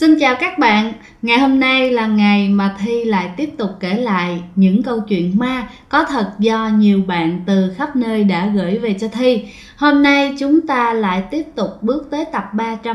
Xin chào các bạn, ngày hôm nay là ngày mà Thi lại tiếp tục kể lại những câu chuyện ma có thật do nhiều bạn từ khắp nơi đã gửi về cho Thi. Hôm nay chúng ta lại tiếp tục bước tới tập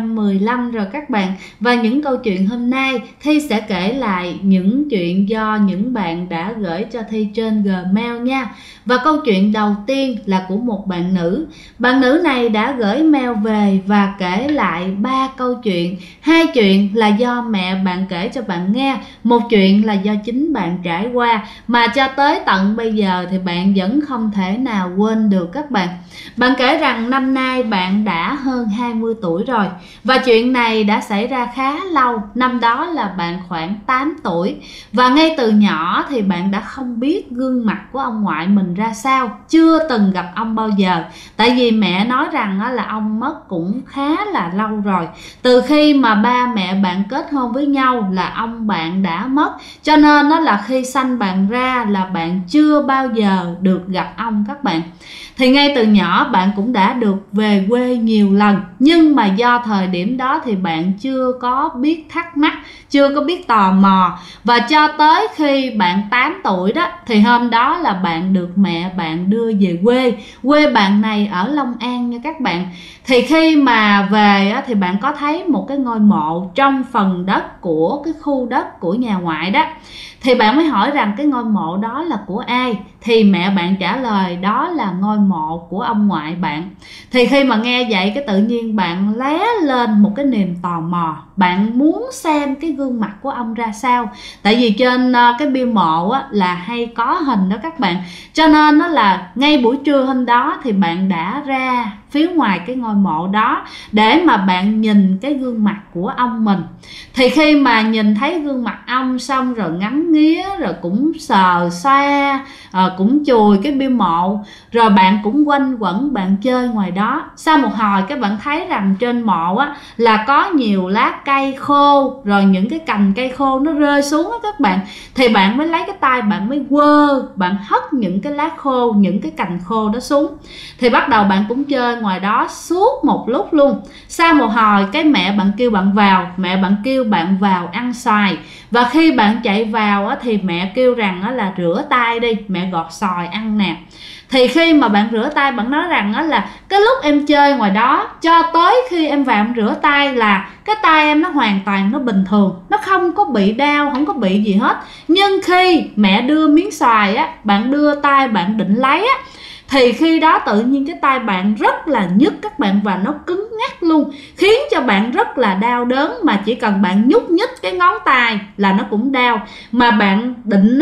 315 rồi các bạn. Và những câu chuyện hôm nay Thi sẽ kể lại những chuyện do những bạn đã gửi cho Thi trên Gmail nha. Và câu chuyện đầu tiên là của một bạn nữ. Bạn nữ này đã gửi mail về và kể lại 3 câu chuyện. 2 chuyện là do mẹ bạn kể cho bạn nghe, một chuyện là do chính bạn trải qua mà cho tới tận bây giờ thì bạn vẫn không thể nào quên được các bạn. Bạn kể rằng năm nay bạn đã hơn 20 tuổi rồi và chuyện này đã xảy ra khá lâu. Năm đó là bạn khoảng 8 tuổi và ngay từ nhỏ thì bạn đã không biết gương mặt của ông ngoại mình ra sao, chưa từng gặp ông bao giờ. Tại vì mẹ nói rằng là ông mất cũng khá là lâu rồi. Từ khi mà ba mẹ bạn kết hôn với nhau là ông bạn đã mất, cho nên đó là khi sanh bạn ra là bạn chưa bao giờ được gặp ông các bạn. Thì ngay từ nhỏ bạn cũng đã được về quê nhiều lần, nhưng mà do thời điểm đó thì bạn chưa có biết thắc mắc, chưa có biết tò mò. Và cho tới khi bạn 8 tuổi đó thì hôm đó là bạn được mẹ bạn đưa về quê. Quê bạn này ở Long An nha các bạn. Thì khi mà về thì bạn có thấy một cái ngôi mộ trong phần đất của cái khu đất của nhà ngoại đó. Thì bạn mới hỏi rằng cái ngôi mộ đó là của ai? Thì mẹ bạn trả lời đó là ngôi mộ của ông ngoại bạn. Thì khi mà nghe vậy cái tự nhiên bạn lóe lên một cái niềm tò mò. Bạn muốn xem cái gương mặt của ông ra sao. Tại vì trên cái bia mộ là hay có hình đó các bạn. Cho nên đó là ngay buổi trưa hôm đó thì bạn đã ra phía ngoài cái ngôi mộ đó để mà bạn nhìn cái gương mặt của ông mình. Thì khi mà nhìn thấy gương mặt ông xong rồi ngắm nghía, rồi cũng sờ xoa, cũng chùi cái bia mộ, rồi bạn cũng quanh quẩn bạn chơi ngoài đó. Sau một hồi các bạn thấy rằng trên mộ là có nhiều lá cây khô, rồi những cái cành cây khô nó rơi xuống các bạn. Thì bạn mới lấy cái tay bạn mới quơ, bạn hất những cái lá khô, những cái cành khô đó xuống. Thì bắt đầu bạn cũng chơi ngoài đó suốt một lúc luôn. Sau một hồi cái mẹ bạn kêu bạn vào, mẹ bạn kêu bạn vào ăn xoài. Và khi bạn chạy vào thì mẹ kêu rằng là rửa tay đi, mẹ gọt xoài ăn nè. Thì khi mà bạn rửa tay, bạn nói rằng là cái lúc em chơi ngoài đó cho tới khi em vào em rửa tay là cái tay em nó hoàn toàn nó bình thường, nó không có bị đau, không có bị gì hết. Nhưng khi mẹ đưa miếng xoài bạn đưa tay bạn định lấy thì khi đó tự nhiên cái tay bạn rất là nhức các bạn, và nó cứng ngắc luôn, khiến cho bạn rất là đau đớn. Mà chỉ cần bạn nhúc nhích cái ngón tay là nó cũng đau. Mà bạn định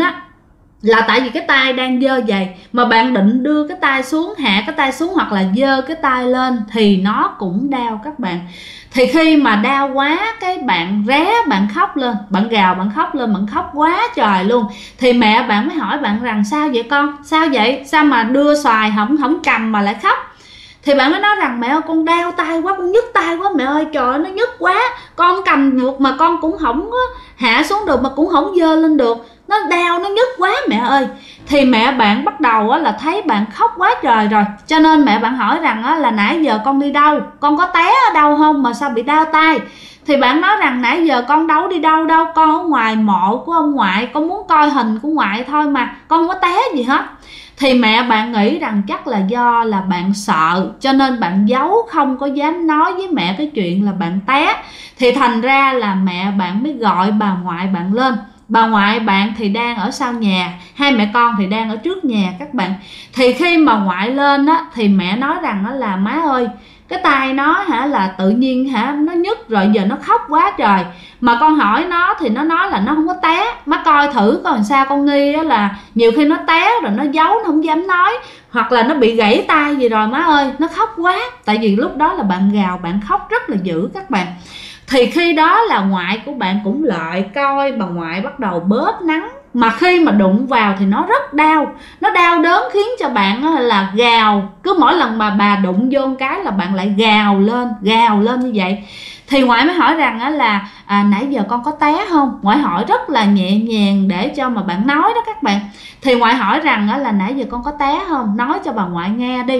là tại vì cái tay đang dơ vậy mà bạn định đưa cái tay xuống, hạ cái tay xuống hoặc là dơ cái tay lên thì nó cũng đau các bạn. Thì khi mà đau quá cái bạn ré, bạn khóc lên, bạn gào, bạn khóc lên, bạn khóc quá trời luôn. Thì mẹ bạn mới hỏi bạn rằng sao vậy con, sao vậy, sao mà đưa xoài không cầm mà lại khóc. Thì bạn mới nói rằng mẹ ơi con đau tay quá, con nhức tay quá mẹ ơi, trời ơi nó nhức quá, con cầm được mà con cũng không có hạ xuống được, mà cũng không dơ lên được, nó đau, nó nhức quá mẹ ơi. Thì mẹ bạn bắt đầu là thấy bạn khóc quá trời rồi, cho nên mẹ bạn hỏi rằng là nãy giờ con đi đâu, con có té ở đâu không mà sao bị đau tay. Thì bạn nói rằng nãy giờ con đâu đi đâu, con ở ngoài mộ của ông ngoại, con muốn coi hình của ngoại thôi mà, con không có té gì hết. Thì mẹ bạn nghĩ rằng chắc là do là bạn sợ, cho nên bạn giấu, không có dám nói với mẹ cái chuyện là bạn té. Thì thành ra là mẹ bạn mới gọi bà ngoại bạn lên. Bà ngoại bạn thì đang ở sau nhà, hai mẹ con thì đang ở trước nhà các bạn. Thì khi mà ngoại lên thì mẹ nói rằng là má ơi, cái tay nó là tự nhiên nó nhức rồi, giờ nó khóc quá trời. Mà con hỏi nó thì nó nói là nó không có té. Má coi thử coi làm sao, con nghi là nhiều khi nó té rồi nó giấu, nó không dám nói, hoặc là nó bị gãy tay gì rồi má ơi, nó khóc quá. Tại vì lúc đó là bạn gào, bạn khóc rất là dữ các bạn. Thì khi đó là ngoại của bạn cũng lại coi, bà ngoại bắt đầu bóp nắng. Mà khi mà đụng vào thì nó rất đau, nó đau đớn khiến cho bạn là gào. Cứ mỗi lần mà bà đụng vô cái là bạn lại gào lên như vậy. Thì ngoại mới hỏi rằng là nãy giờ con có té không? Ngoại hỏi rất là nhẹ nhàng để cho mà bạn nói đó các bạn. Thì ngoại hỏi rằng là nãy giờ con có té không? Nói cho bà ngoại nghe đi.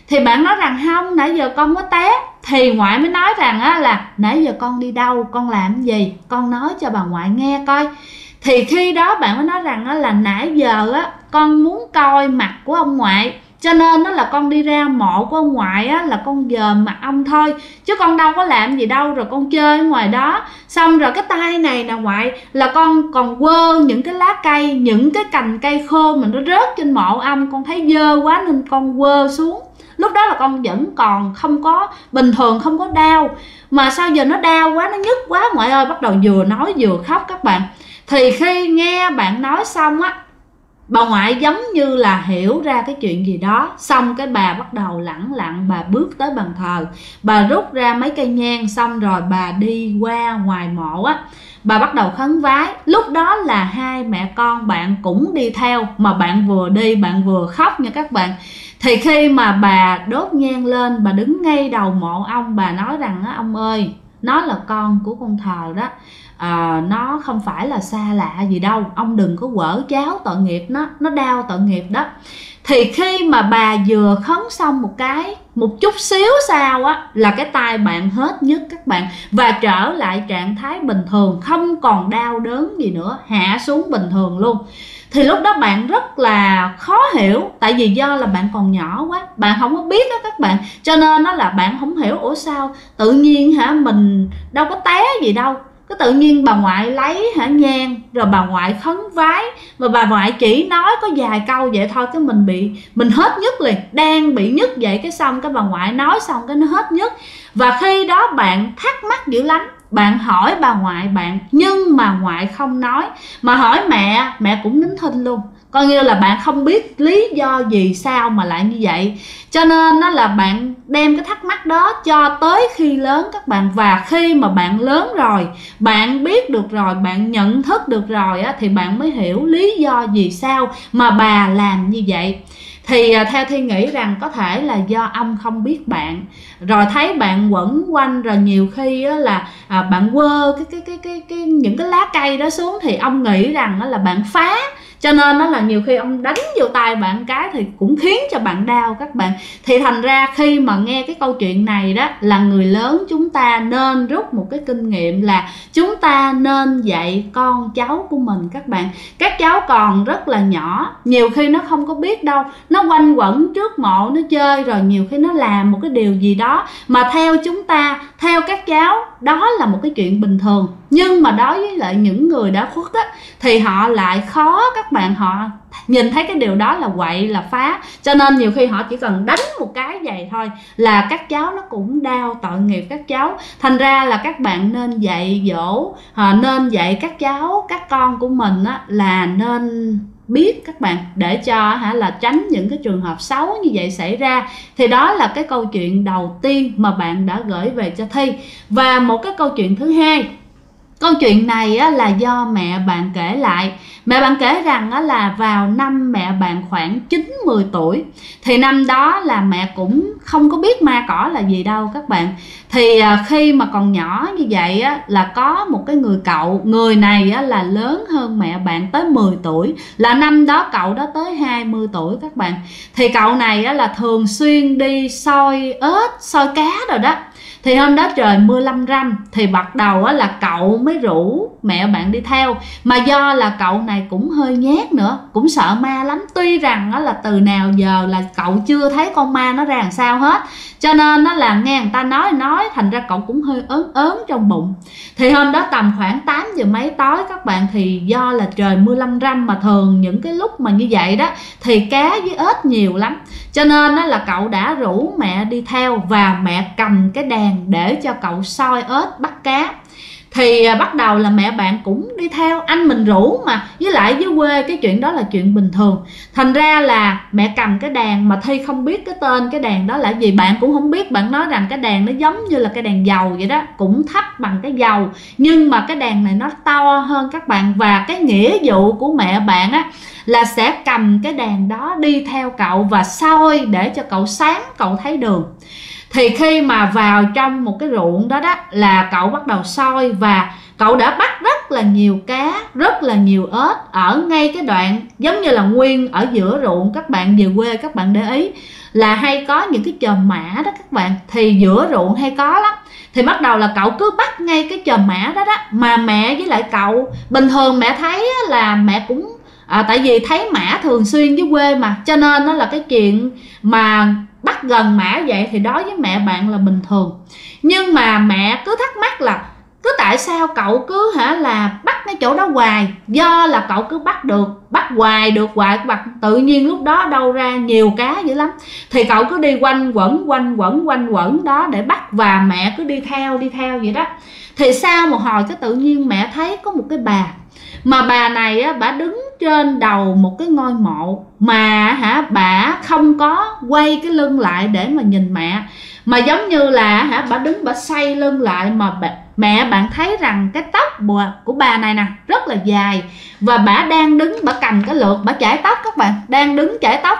Thì bạn nói rằng không, nãy giờ con có té. Thì ngoại mới nói rằng á, là nãy giờ con đi đâu, con làm gì, con nói cho bà ngoại nghe coi. Thì khi đó bạn mới nói rằng á, là nãy giờ á, con muốn coi mặt của ông ngoại, cho nên đó là con đi ra mộ của ông ngoại á, là con dòm mặt ông thôi, chứ con đâu có làm gì đâu, rồi con chơi ở ngoài đó. Xong rồi cái tay này nè ngoại, là con còn quơ những cái lá cây, những cái cành cây khô mà nó rớt trên mộ ông, con thấy dơ quá nên con quơ xuống. Lúc đó là con vẫn còn không có bình thường, không có đau, mà sao giờ nó đau quá, nó nhức quá ngoại ơi. Bắt đầu vừa nói vừa khóc các bạn. Thì khi nghe bạn nói xong á, bà ngoại giống như là hiểu ra cái chuyện gì đó. Xong cái bà bắt đầu lẳng lặng, bà bước tới bàn thờ, bà rút ra mấy cây nhang, xong rồi bà đi qua ngoài mộ á, bà bắt đầu khấn vái. Lúc đó là hai mẹ con bạn cũng đi theo, mà bạn vừa đi bạn vừa khóc nha các bạn. Thì khi mà bà đốt nhang lên, bà đứng ngay đầu mộ ông, bà nói rằng ông ơi, nó là con của con thờ đó, nó không phải là xa lạ gì đâu, ông đừng có quở cháo tội nghiệp nó đau tội nghiệp đó. Thì khi mà bà vừa khấn xong một chút xíu sau á, là cái tay bạn hết nhức các bạn, và trở lại trạng thái bình thường, không còn đau đớn gì nữa, hạ xuống bình thường luôn. Thì lúc đó bạn rất là khó hiểu, tại vì do là bạn còn nhỏ quá, bạn không có biết đó các bạn, cho nên nó là bạn không hiểu, ủa sao tự nhiên mình đâu có té gì đâu, cái tự nhiên bà ngoại lấy nhang, rồi bà ngoại khấn vái, và bà ngoại chỉ nói có vài câu vậy thôi, cái mình hết nhức liền, đang bị nhức vậy, cái xong cái bà ngoại nói xong cái nó hết nhức. Và khi đó bạn thắc mắc dữ lắm, bạn hỏi bà ngoại bạn, nhưng mà ngoại không nói, mà hỏi mẹ cũng nín thinh luôn, coi như là bạn không biết lý do gì sao mà lại như vậy. Cho nên đó là bạn đem cái thắc mắc đó cho tới khi lớn các bạn. Và khi mà bạn lớn rồi, bạn biết được rồi, bạn nhận thức được rồi á, thì bạn mới hiểu lý do gì sao mà bà làm như vậy. Thì theo Thi nghĩ rằng có thể là do ông không biết bạn, rồi thấy bạn quẩn quanh, rồi nhiều khi á, là bạn quơ những cái lá cây đó xuống, thì ông nghĩ rằng á, là bạn phá, cho nên đó là nhiều khi ông đánh vô tay bạn cái thì cũng khiến cho bạn đau các bạn. Thì thành ra khi mà nghe cái câu chuyện này đó, là người lớn chúng ta nên rút một cái kinh nghiệm là chúng ta nên dạy con cháu của mình các bạn. Các cháu còn rất là nhỏ, nhiều khi nó không có biết đâu, nó quanh quẩn trước mộ nó chơi, rồi nhiều khi nó làm một cái điều gì đó mà theo chúng ta, theo các cháu đó là một cái chuyện bình thường, nhưng mà đối với lại những người đã khuất á, thì họ lại khó các bạn, họ nhìn thấy cái điều đó là quậy là phá, cho nên nhiều khi họ chỉ cần đánh một cái vậy thôi là các cháu nó cũng đau tội nghiệp các cháu. Thành ra là các bạn nên dạy dỗ, nên dạy các cháu, các con của mình á, là nên biết các bạn, để cho là tránh những cái trường hợp xấu như vậy xảy ra. Thì đó là cái câu chuyện đầu tiên mà bạn đã gửi về cho Thi. Và một cái câu chuyện thứ hai, câu chuyện này á, là do mẹ bạn kể lại. Mẹ bạn kể rằng á, là vào năm mẹ bạn khoảng 9-10 tuổi, thì năm đó là mẹ cũng không có biết ma cỏ là gì đâu các bạn. Thì khi mà còn nhỏ như vậy á, là có một cái người cậu, người này á, là lớn hơn mẹ bạn tới 10 tuổi, là năm đó cậu đó tới 20 tuổi các bạn. Thì cậu này á, là thường xuyên đi soi ếch, soi cá rồi đó. Thì hôm đó trời mưa lâm râm, thì bắt đầu á, là cậu mới rủ mẹ bạn đi theo. Mà do là cậu này cũng hơi nhát nữa, cũng sợ ma lắm. Tuy rằng á, là từ nào giờ là cậu chưa thấy con ma nó ra làm sao hết, cho nên nó là nghe người ta nói, thành ra cậu cũng hơi ớn ớn trong bụng. Thì hôm đó tầm khoảng 8 giờ mấy tối các bạn, thì do là trời mưa lâm râm, mà thường những cái lúc mà như vậy đó thì cá với ếch nhiều lắm, cho nên đó là cậu đã rủ mẹ đi theo, và mẹ cầm cái đèn để cho cậu soi ếch bắt cá. Thì bắt đầu là mẹ bạn cũng đi theo, anh mình rủ mà, với lại dưới quê cái chuyện đó là chuyện bình thường. Thành ra là mẹ cầm cái đèn mà Thi không biết cái tên cái đèn đó là gì, bạn cũng không biết. Bạn nói rằng cái đèn nó giống như là cái đèn dầu vậy đó, cũng thắp bằng cái dầu, nhưng mà cái đèn này nó to hơn các bạn. Và cái nghĩa vụ của mẹ bạn á, là sẽ cầm cái đèn đó đi theo cậu và soi để cho cậu sáng, cậu thấy đường. Thì khi mà vào trong một cái ruộng đó đó, là cậu bắt đầu soi, và cậu đã bắt rất là nhiều cá. rất là nhiều ếch ở ngay cái đoạn giống như là nguyên ở giữa ruộng. Các bạn về quê các bạn để ý là hay có những cái chòm mã đó các bạn, thì giữa ruộng hay có lắm. Thì bắt đầu là cậu cứ bắt ngay cái chòm mã đó đó, mà mẹ với lại cậu bình thường mẹ thấy là mẹ cũng tại vì thấy mã thường xuyên với quê mà, cho nên nó là cái chuyện mà bắt gần mã vậy thì đối với mẹ bạn là bình thường. Nhưng mà mẹ cứ thắc mắc là cứ tại sao cậu cứ là bắt cái chỗ đó hoài, do là cậu cứ bắt hoài được hoài các bạn, tự nhiên lúc đó đâu ra nhiều cá dữ lắm, thì cậu cứ đi quanh quẩn đó để bắt, và mẹ cứ đi theo vậy đó. Thì sau một hồi cái tự nhiên mẹ thấy có một cái bà, mà bà này á, bà đứng trên đầu một cái ngôi mộ, mà bà không có quay cái lưng lại để mà nhìn mẹ, mà giống như là bà đứng bà xoay lưng lại, mà mẹ bạn thấy rằng cái tóc của bà này nè rất là dài, và bà đang đứng bà cầm cái lược bà chải tóc các bạn, đang đứng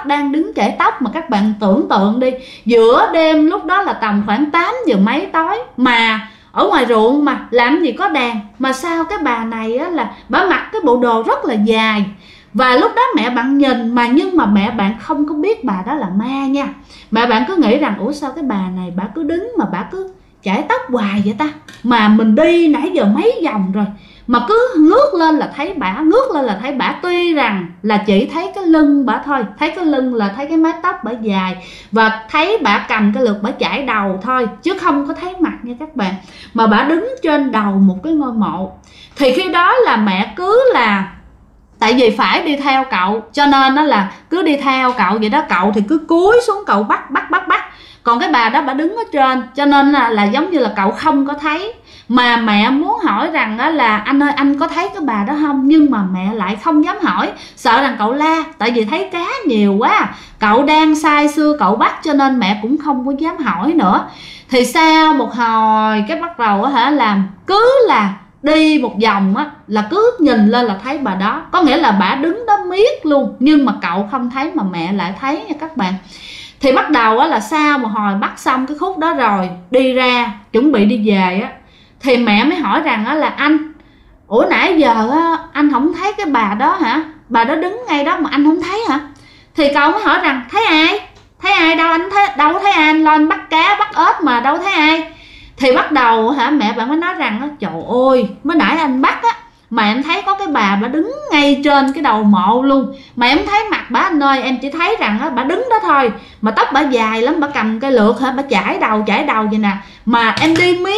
chải tóc mà các bạn tưởng tượng đi, giữa đêm lúc đó là tầm khoảng 8 giờ mấy tối, mà ở ngoài ruộng mà làm gì có đèn, mà sao cái bà này á, là bà mặc cái bộ đồ rất là dài. Và lúc đó mẹ bạn nhìn nhưng mà mẹ bạn không có biết bà đó là ma nha. Mẹ bạn cứ nghĩ rằng ủa sao cái bà này bà cứ đứng mà bà cứ chải tóc hoài vậy ta, mà mình đi nãy giờ mấy vòng rồi mà cứ ngước lên là thấy bả, tuy rằng là chỉ thấy cái lưng bả thôi, thấy cái lưng là thấy cái mái tóc bả dài, và thấy bả cầm cái lược bả chải đầu thôi, chứ không có thấy mặt nha các bạn, mà bả đứng trên đầu một cái ngôi mộ. Thì khi đó là mẹ cứ là tại vì phải đi theo cậu, cho nên nó là cứ đi theo cậu vậy đó, cậu thì cứ cúi xuống cậu bắt, còn cái bà đó bà đứng ở trên, cho nên là giống như là cậu không có thấy. Mà mẹ muốn hỏi rằng đó là anh ơi anh có thấy cái bà đó không, nhưng mà mẹ lại không dám hỏi, sợ rằng cậu la, tại vì thấy cá nhiều quá, cậu đang say sưa cậu bắt, cho nên mẹ cũng không có dám hỏi nữa. Thì sau một hồi cái bắt đầu làm cứ là đi một vòng á, là cứ nhìn lên là thấy bà đó, có nghĩa là bà đứng đó miết luôn, nhưng mà cậu không thấy mà mẹ lại thấy nha các bạn. Thì bắt đầu á, là sau một hồi bắt xong cái khúc đó rồi đi ra chuẩn bị đi về á, thì mẹ mới hỏi rằng á, là anh ủa nãy giờ á, anh không thấy cái bà đó hả, bà đó đứng ngay đó mà anh không thấy hả? Thì cậu mới hỏi rằng thấy ai đâu, anh thấy đâu thấy ai, anh lo anh bắt cá bắt ếch mà đâu thấy ai. Thì bắt đầu mẹ bạn mới nói rằng trời ơi mới nãy anh bắt á, mà em thấy có cái bà đứng ngay trên cái đầu mộ luôn, mà em thấy mặt bà anh ơi, em chỉ thấy rằng bà đứng đó thôi, mà tóc bà dài lắm, bà cầm cái lược bà chải đầu vậy nè, mà em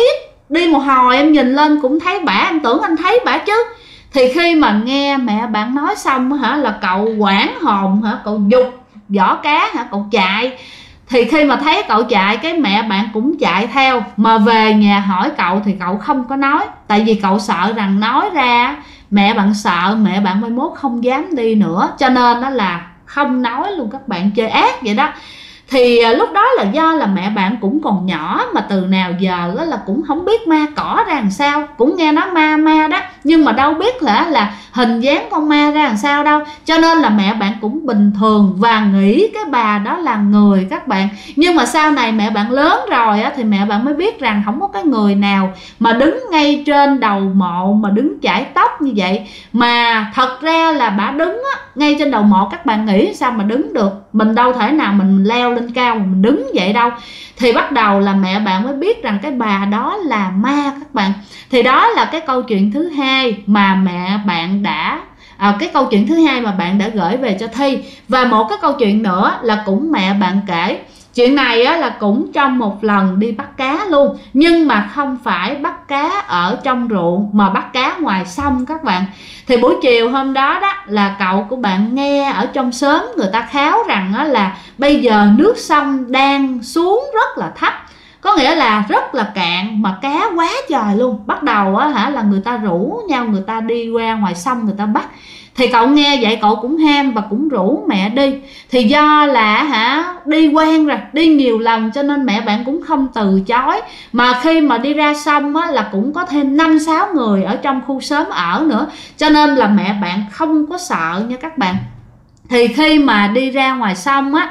đi một hồi em nhìn lên cũng thấy bả, em tưởng anh thấy bả chứ. Thì khi mà nghe mẹ bạn nói xong là cậu hoảng hồn, cậu giục vỏ cá cậu chạy. Thì khi mà thấy cậu chạy cái mẹ bạn cũng chạy theo, mà về nhà hỏi cậu thì cậu không có nói, tại vì cậu sợ rằng nói ra mẹ bạn sợ mẹ bạn mai mốt không dám đi nữa, cho nên đó là không nói luôn các bạn, chơi ác vậy đó. Thì lúc đó là do là mẹ bạn cũng còn nhỏ, mà từ nào giờ đó là cũng không biết ma cỏ ra làm sao, cũng nghe nói ma đó, nhưng mà đâu biết là hình dáng con ma ra làm sao đâu, cho nên là mẹ bạn cũng bình thường và nghĩ cái bà đó là người các bạn. Nhưng mà sau này mẹ bạn lớn rồi á, thì mẹ bạn mới biết rằng không có cái người nào mà đứng ngay trên đầu mộ mà đứng chải tóc như vậy, mà thật ra là bà đứng á, ngay trên đầu mộ. Các bạn nghĩ sao mà đứng được, mình đâu thể nào mình leo lên cao mà mình đứng vậy đâu. Thì bắt đầu là mẹ bạn mới biết rằng cái bà đó là ma các bạn. Thì đó là cái câu chuyện thứ hai mà mẹ bạn đã cái câu chuyện thứ hai mà bạn đã gửi về cho Thi. Và một cái câu chuyện nữa là cũng mẹ bạn kể. Chuyện này á, là cũng trong một lần đi bắt cá luôn, nhưng mà không phải bắt cá ở trong ruộng mà bắt cá ngoài sông các bạn. Thì buổi chiều hôm đó đó là cậu của bạn nghe ở trong xóm người ta kháo rằng á, là bây giờ nước sông đang xuống rất là thấp, có nghĩa là rất là cạn mà cá quá trời luôn. Bắt đầu á, là người ta rủ nhau, người ta đi qua ngoài sông người ta bắt. Thì cậu nghe vậy cậu cũng ham và cũng rủ mẹ đi. Thì do là đi quen rồi, đi nhiều lần cho nên mẹ bạn cũng không từ chối. Mà khi mà đi ra sông á, là cũng có thêm 5-6 người ở trong khu xóm ở nữa, cho nên là mẹ bạn không có sợ nha các bạn. Thì khi mà đi ra ngoài sông á,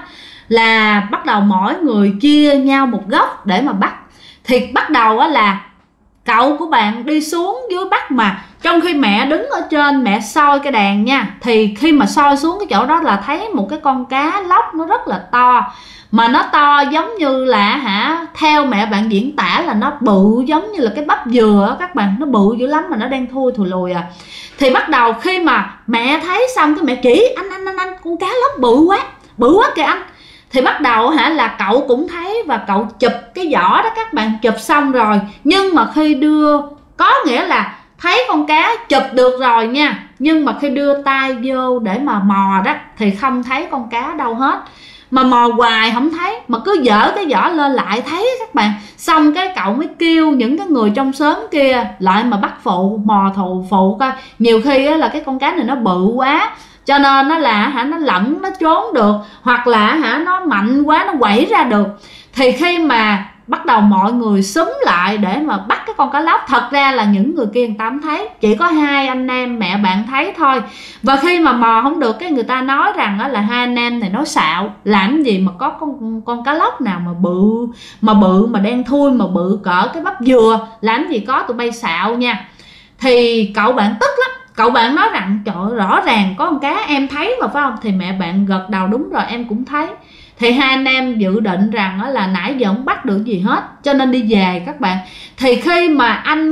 là bắt đầu mỗi người chia nhau một góc để mà bắt. Thì bắt đầu á, là cậu của bạn đi xuống dưới bắt, mà trong khi mẹ đứng ở trên mẹ soi cái đàn nha, thì khi mà soi xuống cái chỗ đó là thấy một cái con cá lóc nó rất là to, mà nó to giống như là theo mẹ bạn diễn tả là nó bự giống như là cái bắp dừa á các bạn, nó bự dữ lắm mà nó đang thui thùi lùi à. Thì bắt đầu khi mà mẹ thấy xong cái mẹ chỉ anh con cá lóc bự quá kìa anh. Thì bắt đầu là cậu cũng thấy và cậu chụp cái vỏ đó các bạn, chụp xong rồi nhưng mà khi đưa, có nghĩa là thấy con cá chụp được rồi nha, nhưng mà khi đưa tay vô để mà mò đó thì không thấy con cá đâu hết, mà mò hoài không thấy, mà cứ dở cái vỏ lên lại thấy các bạn. Xong cái cậu mới kêu những cái người trong xóm kia lại mà bắt phụ mò phụ coi, nhiều khi là cái con cá này nó bự quá cho nên nó là nó lẫn nó trốn được, hoặc là nó mạnh quá nó quẩy ra được. Thì khi mà bắt đầu mọi người xúm lại để mà bắt cái con cá lóc, thật ra là những người kia người ta không thấy, chỉ có hai anh em mẹ bạn thấy thôi. Và khi mà mò không được cái người ta nói rằng là hai anh em này nói xạo, làm gì mà có con cá lóc nào mà bự mà đen thui mà bự cỡ cái bắp dừa, làm gì có, tụi bay xạo nha. Thì cậu bạn tức lắm, cậu bạn nói rằng trời ơi, rõ ràng có con cá em thấy mà phải không. Thì mẹ bạn gật đầu đúng rồi em cũng thấy. Thì hai anh em dự định rằng là nãy giờ không bắt được gì hết cho nên đi về các bạn. Thì khi mà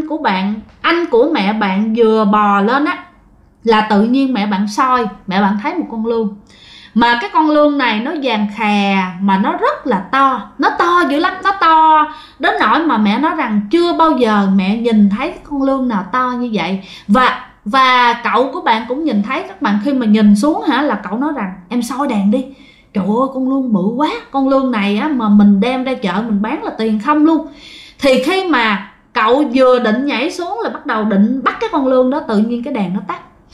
anh của mẹ bạn vừa bò lên á, là tự nhiên mẹ bạn soi, mẹ bạn thấy một con lươn. Mà cái con lươn này nó vàng khè mà nó rất là to, nó to dữ lắm, nó to đến nỗi mà mẹ nói rằng chưa bao giờ mẹ nhìn thấy cái con lươn nào to như vậy. Và cậu của bạn cũng nhìn thấy các bạn. Khi mà nhìn xuống là cậu nói rằng em soi đàn đi, trời ơi con lươn bự quá, con lươn này mà mình đem ra chợ mình bán là tiền không luôn. Thì khi mà cậu vừa định nhảy xuống là bắt đầu định bắt cái con lươn đó, tự nhiên cái đàn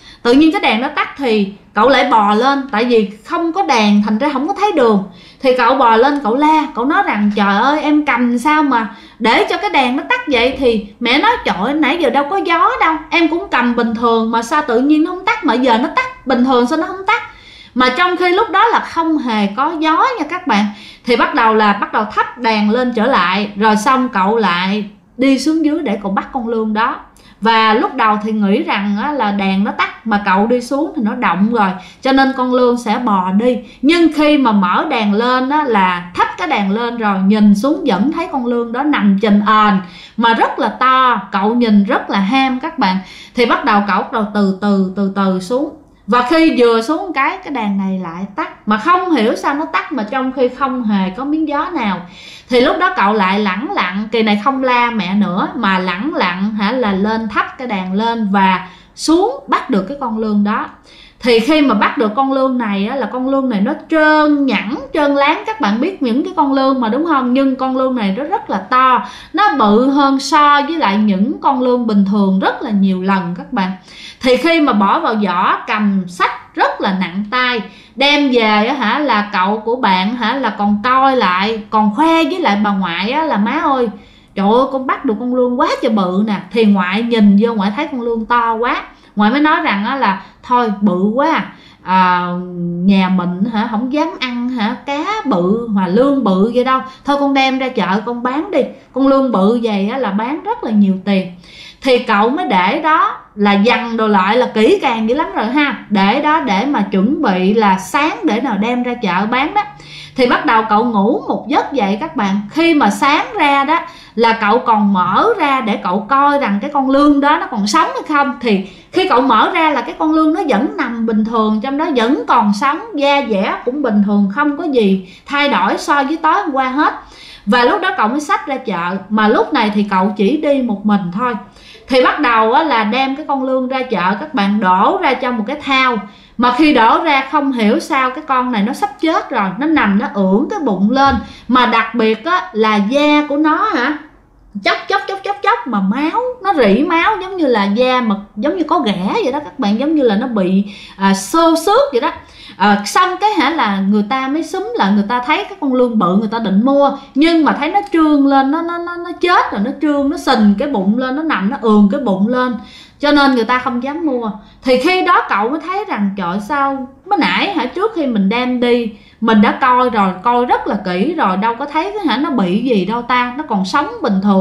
nó tắt. Thì cậu lại bò lên, tại vì không có đàn thành ra không có thấy đường. Thì cậu bò lên cậu la, cậu nói rằng trời ơi em cầm sao mà để cho cái đàn nó tắt vậy. Thì mẹ nói trời ơi nãy giờ đâu có gió đâu, em cũng cầm bình thường mà sao tự nhiên nó không tắt, mà giờ nó tắt bình thường sao nó không tắt. Mà trong khi lúc đó là không hề có gió nha các bạn. Thì bắt đầu thắp đàn lên trở lại, rồi xong cậu lại đi xuống dưới để cậu bắt con lươn đó. Và lúc đầu thì nghĩ rằng là đàn nó tắt, mà cậu đi xuống thì nó động rồi cho nên con lươn sẽ bò đi. Nhưng khi mà mở đàn lên là thắp cái đàn lên rồi nhìn xuống vẫn thấy con lươn đó nằm chình ền mà rất là to. Cậu nhìn rất là ham các bạn. Thì bắt đầu cậu từ từ xuống. Và khi vừa xuống cái đàn này lại tắt, mà không hiểu sao nó tắt mà trong khi không hề có miếng gió nào. Thì lúc đó cậu lại lẳng lặng, kỳ này không la mẹ nữa mà lẳng lặng là lên thắp cái đàn lên và xuống bắt được cái con lươn đó. Thì khi mà bắt được con lươn này là con lươn này nó trơn nhẵn trơn láng, các bạn biết những cái con lươn mà đúng không. Nhưng con lươn này nó rất là to, nó bự hơn so với lại những con lươn bình thường rất là nhiều lần các bạn. Thì khi mà bỏ vào giỏ cầm sách rất là nặng tay, đem về là cậu của bạn là còn coi lại, còn khoe với lại bà ngoại là má ơi trời ơi con bắt được con lươn quá trời bự nè. Thì ngoại nhìn vô ngoại thấy con lươn to quá, ngoại mới nói rằng là thôi bự quá nhà mình không dám ăn cá bự mà lươn bự vậy đâu, thôi con đem ra chợ con bán đi, con lươn bự vậy là bán rất là nhiều tiền. Thì cậu mới để đó là dằn đồ lại là kỹ càng dữ lắm rồi để đó để mà chuẩn bị là sáng để nào đem ra chợ bán đó. Thì bắt đầu cậu ngủ một giấc dậy các bạn. Khi mà sáng ra đó là cậu còn mở ra để cậu coi rằng cái con lươn đó nó còn sống hay không. Thì khi cậu mở ra là cái con lươn nó vẫn nằm bình thường, trong đó vẫn còn sống, da dẻ cũng bình thường, không có gì thay đổi so với tối hôm qua hết. Và lúc đó cậu mới xách ra chợ, mà lúc này thì cậu chỉ đi một mình thôi. Thì bắt đầu là đem cái con lươn ra chợ các bạn, đổ ra trong một cái thau. Mà khi đổ ra không hiểu sao cái con này nó sắp chết rồi, nó nằm nó ưỡn cái bụng lên. Mà đặc biệt là da của nó chóc mà máu, nó rỉ máu giống như là da mà giống như có ghẻ vậy đó các bạn, giống như là nó bị xô xước vậy đó. Xong cái là người ta mới xúm lại, người ta thấy cái con lươn bự người ta định mua, nhưng mà thấy nó trương lên, nó chết rồi, nó trương, nó sình cái bụng lên, nó nằm nó ườn cái bụng lên, cho nên người ta không dám mua. Thì khi đó cậu mới thấy rằng trời sao mới nãy trước khi mình đem đi mình đã coi rồi, coi rất là kỹ rồi, đâu có thấy cái nó bị gì đâu ta, nó còn sống bình thường.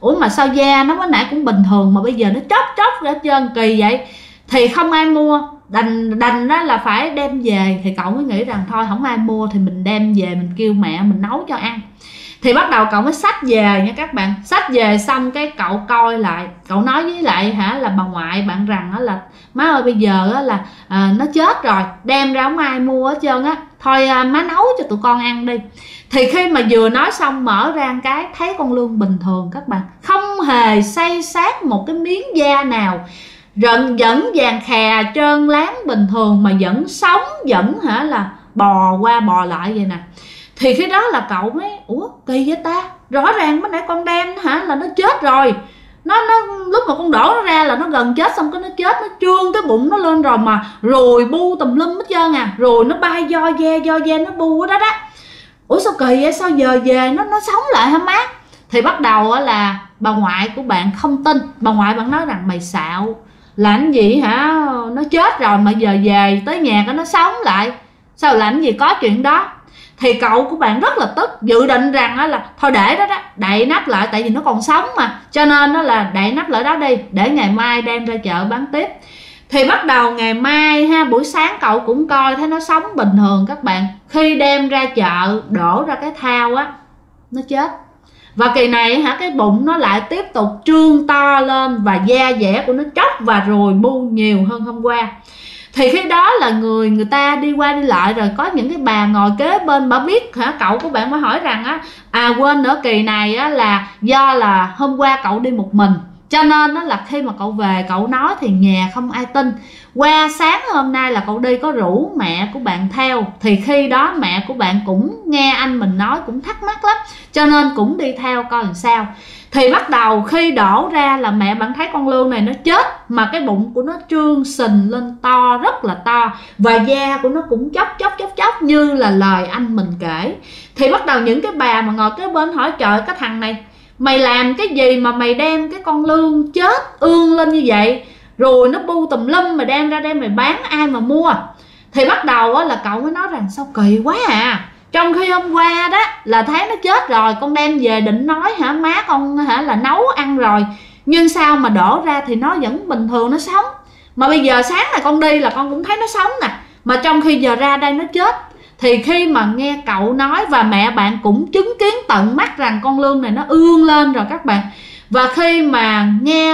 ủa mà sao da nó mới nãy cũng bình thường mà bây giờ nó chóc ra hết trơn, kỳ vậy. Thì không ai mua, đành đó là phải đem về. Thì cậu mới nghĩ rằng thôi không ai mua thì mình đem về, mình kêu mẹ mình nấu cho ăn. Thì bắt đầu cậu mới xách về nha các bạn. Xách về xong cái cậu coi lại, cậu nói với lại là bà ngoại bạn rằng là má ơi bây giờ là nó chết rồi, đem ra không ai mua hết trơn á, thôi má nấu cho tụi con ăn đi. Thì khi mà vừa nói xong mở ra cái thấy con lươn bình thường các bạn, không hề xây xát một cái miếng da nào, vẫn vàng khè trơn láng bình thường, mà vẫn sống, vẫn là bò qua bò lại vậy nè. Thì khi đó là cậu mới ủa kỳ vậy ta, rõ ràng mới nãy con đem là nó chết rồi, nó lúc mà con đổ nó ra là nó gần chết, xong cái nó chết, nó trương cái bụng nó lên rồi mà rồi bu tùm lum hết trơn à, rồi nó bay do da nó bu ở đó đó. Ủa sao kỳ vậy, sao giờ về nó sống lại hả má? Thì bắt đầu là bà ngoại của bạn không tin. Bà ngoại bạn nói rằng mày xạo, làm gì nó chết rồi mà giờ về tới nhà cái nó sống lại, sao làm gì có chuyện đó. Thì cậu của bạn rất là tức, dự định rằng là thôi để đó đậy nắp lại, tại vì nó còn sống mà, cho nên nó là đậy nắp lại đó đi, để ngày mai đem ra chợ bán tiếp. Thì bắt đầu ngày mai buổi sáng cậu cũng coi thấy nó sống bình thường các bạn. Khi đem ra chợ đổ ra cái thau á, nó chết. Và kỳ này cái bụng nó lại tiếp tục trương to lên, và da dẻ của nó chóc và rồi bu nhiều hơn hôm qua. Thì khi đó là người ta đi qua đi lại, rồi có những cái bà ngồi kế bên, bà biết cậu của bạn mới hỏi rằng quên nữa, kỳ này là do là hôm qua cậu đi một mình, cho nên là khi mà cậu về cậu nói thì nhà không ai tin. Qua sáng hôm nay là cậu đi có rủ mẹ của bạn theo, thì khi đó mẹ của bạn cũng nghe anh mình nói cũng thắc mắc lắm, cho nên cũng đi theo coi làm sao. Thì bắt đầu khi đổ ra là mẹ bạn thấy con lươn này nó chết, mà cái bụng của nó trương sình lên to, rất là to, và da của nó cũng chóc như là lời anh mình kể. Thì bắt đầu những cái bà mà ngồi kế bên hỏi trời, cái thằng này mày làm cái gì mà mày đem cái con lươn chết ương lên như vậy, rồi nó bu tùm lum, mày đem ra đây mày bán ai mà mua. Thì bắt đầu là cậu mới nói rằng sao kỳ quá à, trong khi hôm qua đó là thấy nó chết rồi, con đem về định nói má con là nấu ăn rồi, nhưng sao mà đổ ra thì nó vẫn bình thường, nó sống. Mà bây giờ sáng này con đi là con cũng thấy nó sống nè, mà trong khi giờ ra đây nó chết. Thì khi mà nghe cậu nói, và mẹ bạn cũng chứng kiến tận mắt rằng con lươn này nó ương lên rồi các bạn. Và khi mà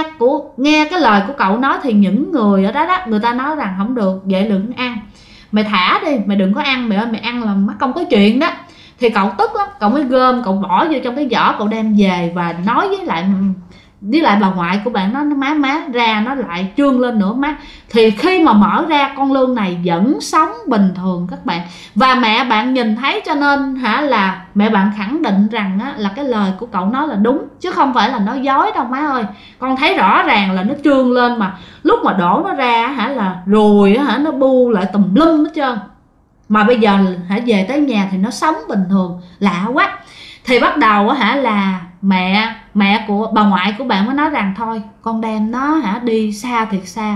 nghe cái lời của cậu nói, thì những người ở đó người ta nói rằng không được, vậy đừng ăn, mày thả đi, mày đừng có ăn, mày ơi mày ăn là mất công có chuyện đó. Thì cậu tức lắm, cậu mới gom, cậu bỏ vô trong cái giỏ, cậu đem về và nói với lại bà ngoại của bạn, nó má ra nó lại trương lên nữa má. Thì khi mà mở ra con lươn này vẫn sống bình thường các bạn, và mẹ bạn nhìn thấy, cho nên là mẹ bạn khẳng định rằng là cái lời của cậu nói là đúng, chứ không phải là nói dối đâu má ơi. Con thấy rõ ràng là nó trương lên, mà lúc mà đổ nó ra là rồi nó bu lại tùm lum hết trơn, mà bây giờ về tới nhà thì nó sống bình thường, lạ quá. Thì bắt đầu là mẹ của bà ngoại của bạn mới nói rằng thôi con đem nó đi xa thiệt xa,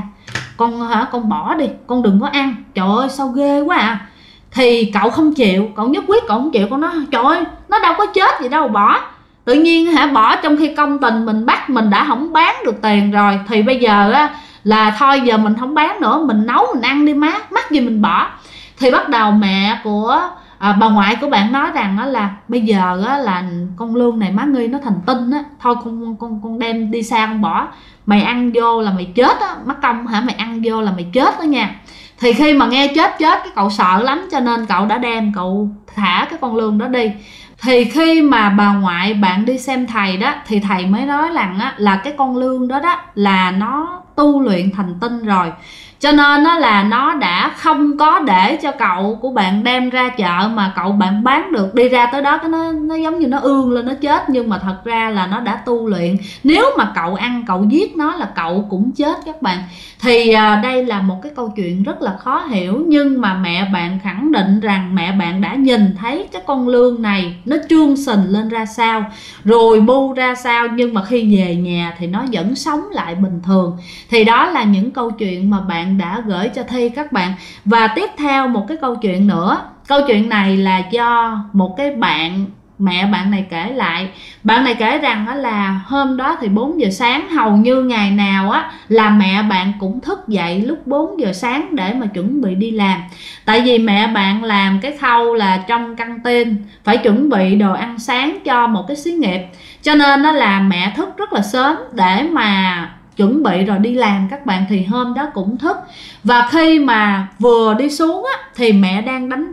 con bỏ đi, con đừng có ăn. Trời ơi sao ghê quá à. Thì cậu không chịu, cậu nhất quyết cậu không chịu. Con nói trời ơi nó đâu có chết gì đâu, bỏ. Tự nhiên bỏ trong khi công tình mình bắt, mình đã không bán được tiền rồi, thì bây giờ là thôi giờ mình không bán nữa, mình nấu mình ăn đi má, mắc gì mình bỏ. Thì bắt đầu mẹ của bà ngoại của bạn nói rằng là bây giờ là con lươn này má nghi nó thành tinh á, thôi con đem đi xa, con bỏ, mày ăn vô là mày chết á, mắc công mày ăn vô là mày chết đó nha. Thì khi mà nghe chết cái cậu sợ lắm, cho nên cậu đã đem cậu thả cái con lươn đó đi. Thì khi mà bà ngoại bạn đi xem thầy đó, thì thầy mới nói rằng là cái con lươn đó là nó tu luyện thành tinh rồi, cho nên là nó đã không có để cho cậu của bạn đem ra chợ mà cậu bạn bán được. Đi ra tới đó cái nó giống như nó ương lên nó chết, nhưng mà thật ra là nó đã tu luyện. Nếu mà cậu ăn cậu giết nó là cậu cũng chết các bạn. Thì đây là một cái câu chuyện rất là khó hiểu, nhưng mà mẹ bạn khẳng định rằng mẹ bạn đã nhìn thấy cái con lươn này nó trương sình lên ra sao, rồi bu ra sao, nhưng mà khi về nhà thì nó vẫn sống lại bình thường. Thì đó là những câu chuyện mà bạn đã gửi cho Thi các bạn. Và tiếp theo một cái câu chuyện nữa. Câu chuyện này là do một cái bạn mẹ bạn này kể lại. Bạn này kể rằng là hôm đó thì 4 giờ sáng, hầu như ngày nào là mẹ bạn cũng thức dậy lúc 4 giờ sáng để mà chuẩn bị đi làm. Tại vì mẹ bạn làm cái khâu là trong căng tin, phải chuẩn bị đồ ăn sáng cho một cái xí nghiệp, cho nên nó là mẹ thức rất là sớm để mà chuẩn bị rồi đi làm các bạn. Thì hôm đó cũng thức, và khi mà vừa đi xuống thì mẹ đang đánh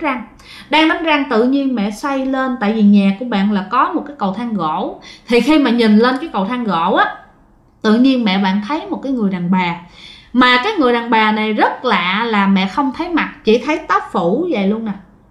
răng, tự nhiên mẹ xoay lên, tại vì nhà của bạn là có một cái cầu thang gỗ. Thì khi mà nhìn lên cái cầu thang gỗ tự nhiên mẹ bạn thấy một cái người đàn bà, mà cái người đàn bà này rất lạ là mẹ không thấy mặt, chỉ thấy tóc phủ vậy luôn nè.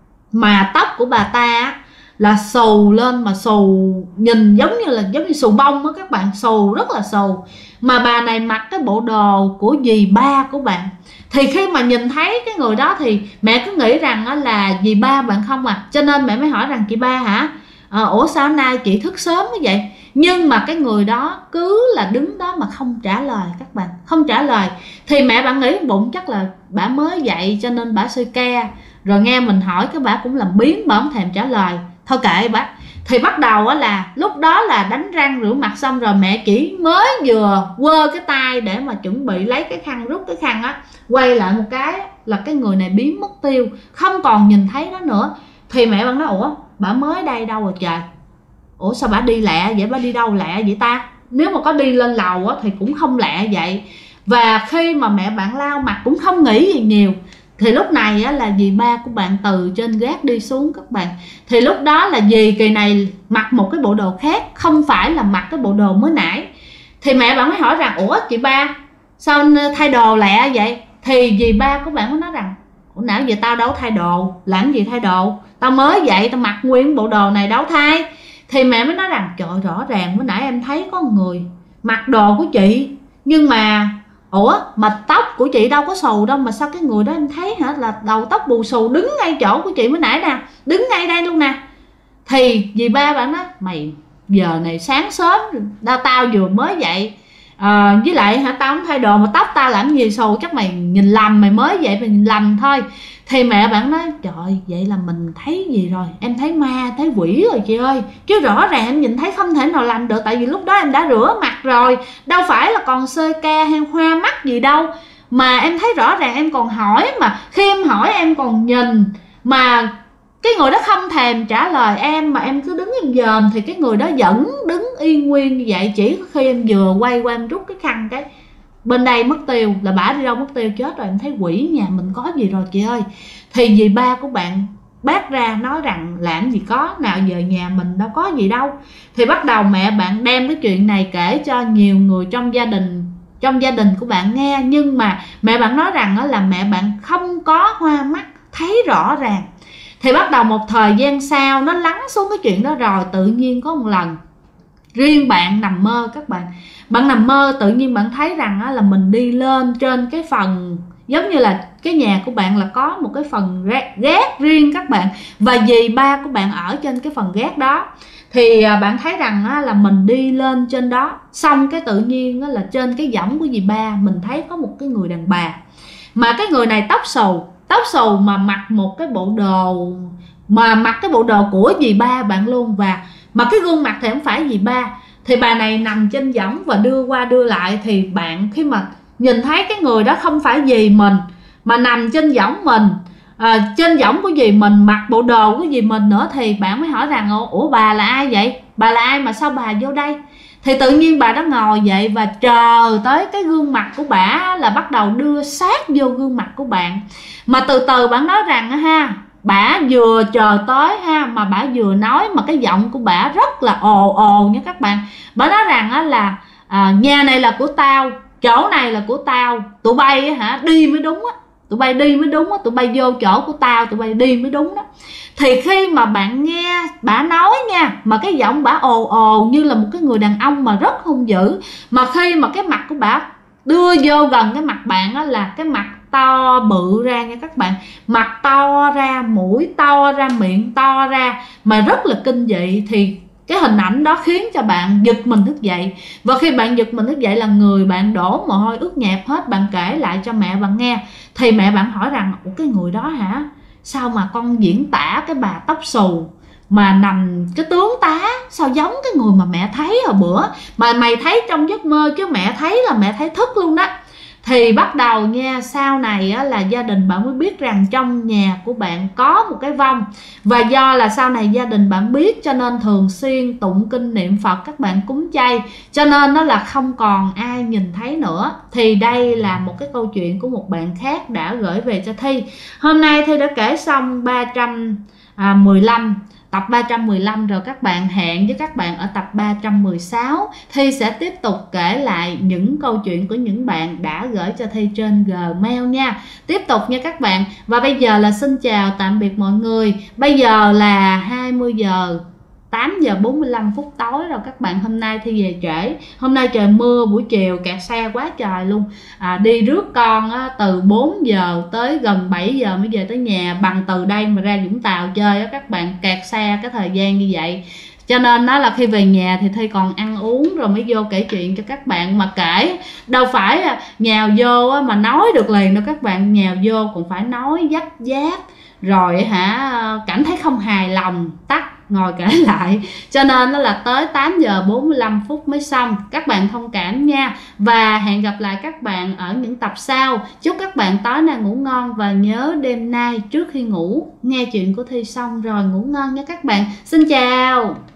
Mà tóc của bà ta là xù lên, mà xù nhìn giống như xù bông á các bạn, xù rất là xù. Mà bà này mặc cái bộ đồ của dì ba của bạn. Thì khi mà nhìn thấy cái người đó thì mẹ cứ nghĩ rằng là dì ba bạn không cho nên mẹ mới hỏi rằng chị ba hả, ủa sao nay chị thức sớm như vậy? Nhưng mà cái người đó cứ là đứng đó mà không trả lời các bạn, không trả lời. Thì mẹ bạn nghĩ bụng chắc là bả mới dậy cho nên bả sơi ke, rồi nghe mình hỏi cái bả cũng làm biếng, bả không thèm trả lời, thôi kệ bả. Thì bắt đầu là lúc đó là đánh răng rửa mặt xong rồi, mẹ chỉ mới vừa quơ cái tay để mà chuẩn bị lấy cái khăn, rút cái khăn quay lại một cái là cái người này biến mất tiêu, không còn nhìn thấy đó nữa. Thì mẹ bạn nói ủa bả mới đây đâu rồi trời, ủa sao bả đi lẹ vậy, bả đi đâu lẹ vậy ta? Nếu mà có đi lên lầu thì cũng không lẹ vậy. Và khi mà mẹ bạn lau mặt cũng không nghĩ gì nhiều, thì lúc này là dì ba của bạn từ trên gác đi xuống các bạn. Thì lúc đó là dì kỳ này mặc một cái bộ đồ khác, không phải là mặc cái bộ đồ mới nãy. Thì mẹ bạn mới hỏi rằng ủa chị ba sao thay đồ lẹ vậy? Thì dì ba của bạn mới nói rằng ủa nãy giờ tao đâu thay đồ, làm gì thay đồ, tao mới dậy tao mặc nguyên bộ đồ này đâu thay. Thì mẹ mới nói rằng trời, rõ ràng mới nãy em thấy có người mặc đồ của chị, nhưng mà ủa mà tóc của chị đâu có xù đâu, mà sao cái người đó em thấy là đầu tóc bù xù, đứng ngay chỗ của chị mới nãy nè, đứng ngay đây luôn nè. Thì dì ba bạn nói mày giờ này sáng sớm tao vừa mới dậy, với lại tao không thay đồ mà tóc tao làm gì xù, chắc mày nhìn lầm, mày mới dậy mày nhìn lầm thôi. Thì mẹ bạn nói trời, vậy là mình thấy gì rồi, em thấy ma thấy quỷ rồi chị ơi, chứ rõ ràng em nhìn thấy không thể nào làm được, tại vì lúc đó em đã rửa mặt rồi, đâu phải là còn xơi ca hay hoa mắt gì đâu. Mà em thấy rõ ràng, em còn hỏi, mà khi em hỏi em còn nhìn, mà cái người đó không thèm trả lời em, mà em cứ đứng em dòm, thì cái người đó vẫn đứng yên nguyên như vậy. Chỉ có khi em vừa quay qua em rút cái khăn cái bên đây mất tiêu, là bả đi đâu mất tiêu, chết rồi, em thấy quỷ nhà mình có gì rồi chị ơi. Thì dì ba của bạn bác ra nói rằng làm gì có, nào giờ nhà mình đâu có gì đâu. Thì bắt đầu mẹ bạn đem cái chuyện này kể cho nhiều người trong gia đình của bạn nghe. Nhưng mà mẹ bạn nói rằng là mẹ bạn không có hoa mắt, thấy rõ ràng. Thì bắt đầu một thời gian sau nó lắng xuống cái chuyện đó rồi, tự nhiên có một lần riêng bạn nằm mơ các bạn. Bạn nằm mơ tự nhiên bạn thấy rằng là mình đi lên trên cái phần, giống như là cái nhà của bạn là có một cái phần gác riêng các bạn, và dì ba của bạn ở trên cái phần gác đó. Thì bạn thấy rằng là mình đi lên trên đó, xong cái tự nhiên là trên cái võng của dì ba mình thấy có một cái người đàn bà, mà cái người này tóc xù mà mặc một cái bộ đồ, mà mặc cái bộ đồ của dì ba bạn luôn, và mà cái gương mặt thì không phải dì ba. Thì bà này nằm trên võng và đưa qua đưa lại, thì bạn khi mà nhìn thấy cái người đó không phải dì mình mà nằm trên võng mình, trên võng của dì mình, mặc bộ đồ của dì mình nữa, thì bạn mới hỏi rằng ủa bà là ai vậy, bà là ai mà sao bà vô đây? Thì tự nhiên bà đó ngồi dậy và chờ tới cái gương mặt của bà là bắt đầu đưa sát vô gương mặt của bạn. Mà từ từ bạn nói rằng bả vừa chờ tới mà bả vừa nói, mà cái giọng của bả rất là ồ ồ nha các bạn. Bả nói rằng là nhà này là của tao, chỗ này là của tao, tụi bay đi mới đúng á, tụi bay đi mới đúng á, tụi bay vô chỗ của tao, tụi bay đi mới đúng đó. Thì khi mà bạn nghe bả nói nha, mà cái giọng bả ồ ồ như là một cái người đàn ông mà rất hung dữ, mà khi mà cái mặt của bả đưa vô gần cái mặt bạn là cái mặt to bự ra nha các bạn, mặt to ra, mũi to ra, miệng to ra, mà rất là kinh dị. Thì cái hình ảnh đó khiến cho bạn giật mình thức dậy, và khi bạn giật mình thức dậy là người bạn đổ mồ hôi ướt nhẹp hết. Bạn kể lại cho mẹ bạn nghe, thì mẹ bạn hỏi rằng ủa cái người đó sao mà con diễn tả cái bà tóc xù mà nằm cái tướng tá sao giống cái người mà mẹ thấy hồi bữa, mà mày thấy trong giấc mơ chứ mẹ thấy là mẹ thấy thức luôn đó. Thì bắt đầu nha, sau này á, là gia đình bạn mới biết rằng trong nhà của bạn có một cái vong. Và do là sau này gia đình bạn biết cho nên thường xuyên tụng kinh niệm Phật, các bạn cúng chay, cho nên nó là không còn ai nhìn thấy nữa. Thì đây là một cái câu chuyện của một bạn khác đã gửi về cho Thi. Hôm nay Thi đã kể xong 315 tập 315 rồi, các bạn hẹn với các bạn ở tập 316. Thi sẽ tiếp tục kể lại những câu chuyện của những bạn đã gửi cho Thi trên Gmail nha. Tiếp tục nha các bạn. Và bây giờ là xin chào tạm biệt mọi người. Bây giờ là 20 giờ 8 giờ 45 phút tối rồi các bạn. Hôm nay Thi về trễ. Hôm nay trời mưa, buổi chiều kẹt xe quá trời luôn. Đi rước con á, từ 4 giờ tới gần 7 giờ mới về tới nhà. Bằng từ đây mà ra Vũng Tàu chơi á, các bạn kẹt xe cái thời gian như vậy. Cho nên đó là khi về nhà thì Thi còn ăn uống rồi mới vô kể chuyện cho các bạn. Mà kể đâu phải nhào vô mà nói được liền đâu các bạn. Nhào vô cũng phải nói dắt dát, rồi cảm thấy không hài lòng tắt ngồi kể lại, cho nên nó là tới 8 giờ 45 phút mới xong. Các bạn thông cảm nha, và hẹn gặp lại các bạn ở những tập sau. Chúc các bạn tối nay ngủ ngon, và nhớ đêm nay trước khi ngủ nghe chuyện của Thi xong rồi ngủ ngon nha các bạn. Xin chào.